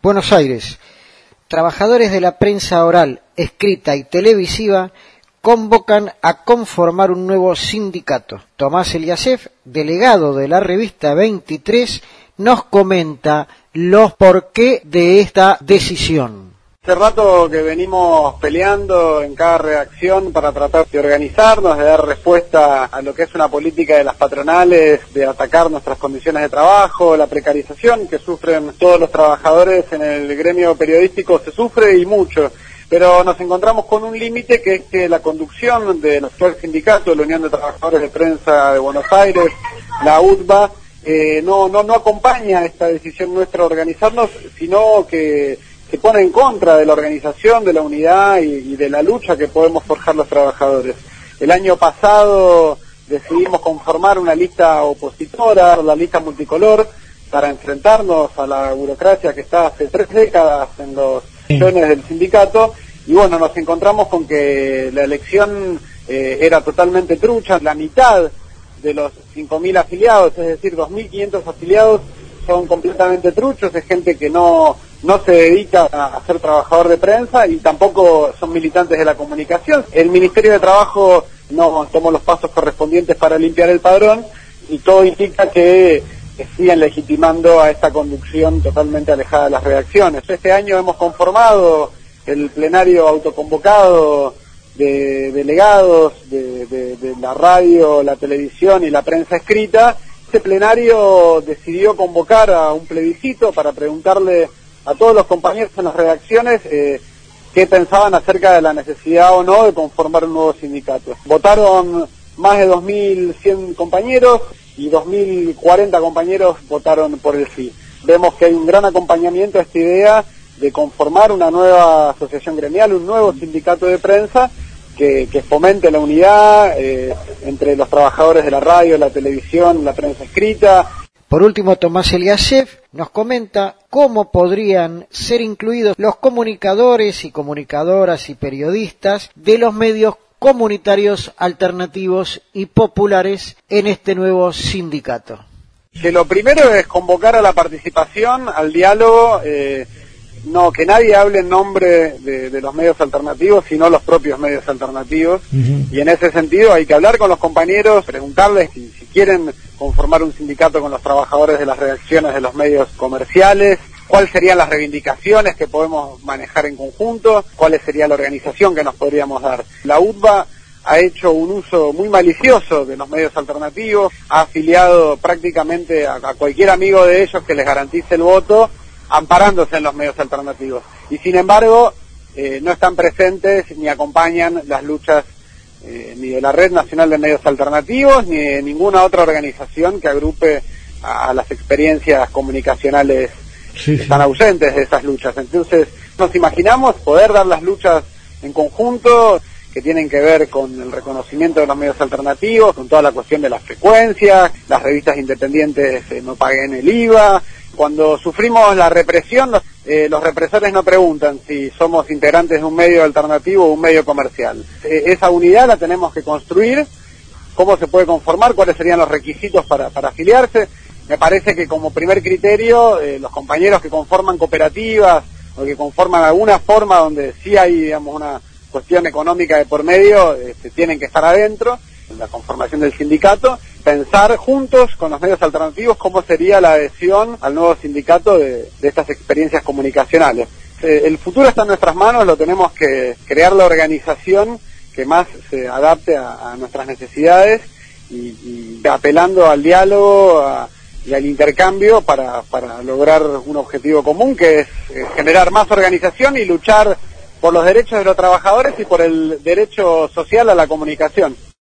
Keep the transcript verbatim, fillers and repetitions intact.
Buenos Aires. Trabajadores de la prensa oral, escrita y televisiva convocan a conformar un nuevo sindicato. Tomás Eliasef, delegado de la revista veintitrés, nos comenta los porqué de esta decisión. Hace rato que venimos peleando en cada redacción para tratar de organizarnos, de dar respuesta a lo que es una política de las patronales, de atacar nuestras condiciones de trabajo, la precarización que sufren todos los trabajadores en el gremio periodístico, se sufre y mucho. Pero nos encontramos con un límite, que es que la conducción del actual sindicato, la Unión de Trabajadores de Prensa de Buenos Aires, la U T B A, eh, no, no, no acompaña esta decisión nuestra de organizarnos, sino que se pone en contra de la organización, de la unidad y, y de la lucha que podemos forjar los trabajadores. El año pasado decidimos conformar una lista opositora, la lista multicolor, para enfrentarnos a la burocracia que está hace tres décadas en los millones del sindicato, y bueno, nos encontramos con que la elección eh, era totalmente trucha. La mitad de los cinco mil afiliados, es decir, dos mil quinientos afiliados, son completamente truchos, es gente que no no se dedica a ser trabajador de prensa y tampoco son militantes de la comunicación. El Ministerio de Trabajo no tomó los pasos correspondientes para limpiar el padrón, y todo indica que siguen legitimando a esta conducción totalmente alejada de las redacciones. Este año hemos conformado el plenario autoconvocado de delegados de, de, de la radio, la televisión y la prensa escrita. Este plenario decidió convocar a un plebiscito para preguntarle a todos los compañeros en las redacciones eh, qué pensaban acerca de la necesidad o no de conformar un nuevo sindicato. Votaron más de dos mil cien compañeros y dos mil cuarenta compañeros votaron por el sí. Vemos que hay un gran acompañamiento a esta idea de conformar una nueva asociación gremial, un nuevo sindicato de prensa que, que fomente la unidad eh, entre los trabajadores de la radio, la televisión, la prensa escrita. Por último, Tomás Eliasef nos comenta cómo podrían ser incluidos los comunicadores y comunicadoras y periodistas de los medios comunitarios alternativos y populares en este nuevo sindicato. Que lo primero es convocar a la participación, al diálogo, eh, no que nadie hable en nombre de, de los medios alternativos, sino los propios medios alternativos. Uh-huh. Y en ese sentido hay que hablar con los compañeros, preguntarles si, si quieren conformar un sindicato con los trabajadores de las redacciones de los medios comerciales, cuáles serían las reivindicaciones que podemos manejar en conjunto, cuál sería la organización que nos podríamos dar. La U T B A ha hecho un uso muy malicioso de los medios alternativos, ha afiliado prácticamente a, a cualquier amigo de ellos que les garantice el voto, amparándose en los medios alternativos. Y sin embargo, eh, no están presentes ni acompañan las luchas eh, ni de la Red Nacional de Medios Alternativos, ni de ninguna otra organización que agrupe a, a las experiencias comunicacionales. Sí, sí. Están ausentes de esas luchas. Entonces nos imaginamos poder dar las luchas en conjunto, que tienen que ver con el reconocimiento de los medios alternativos, con toda la cuestión de las frecuencias, las revistas independientes eh, no paguen el I V A. Cuando sufrimos la represión, los, eh, los represores no preguntan si somos integrantes de un medio alternativo o un medio comercial. Eh, esa unidad la tenemos que construir. ¿Cómo se puede conformar? ¿Cuáles serían los requisitos para, para afiliarse? Me parece que como primer criterio, eh, los compañeros que conforman cooperativas o que conforman alguna forma donde sí hay, digamos, una cuestión económica de por medio, este, tienen que estar adentro en la conformación del sindicato, pensar juntos con los medios alternativos cómo sería la adhesión al nuevo sindicato de, de estas experiencias comunicacionales. Eh, el futuro está en nuestras manos, lo tenemos que crear la organización que más se adapte a, a nuestras necesidades y, y apelando al diálogo, a y al intercambio para, para lograr un objetivo común, que es eh, generar más organización y luchar por los derechos de los trabajadores y por el derecho social a la comunicación.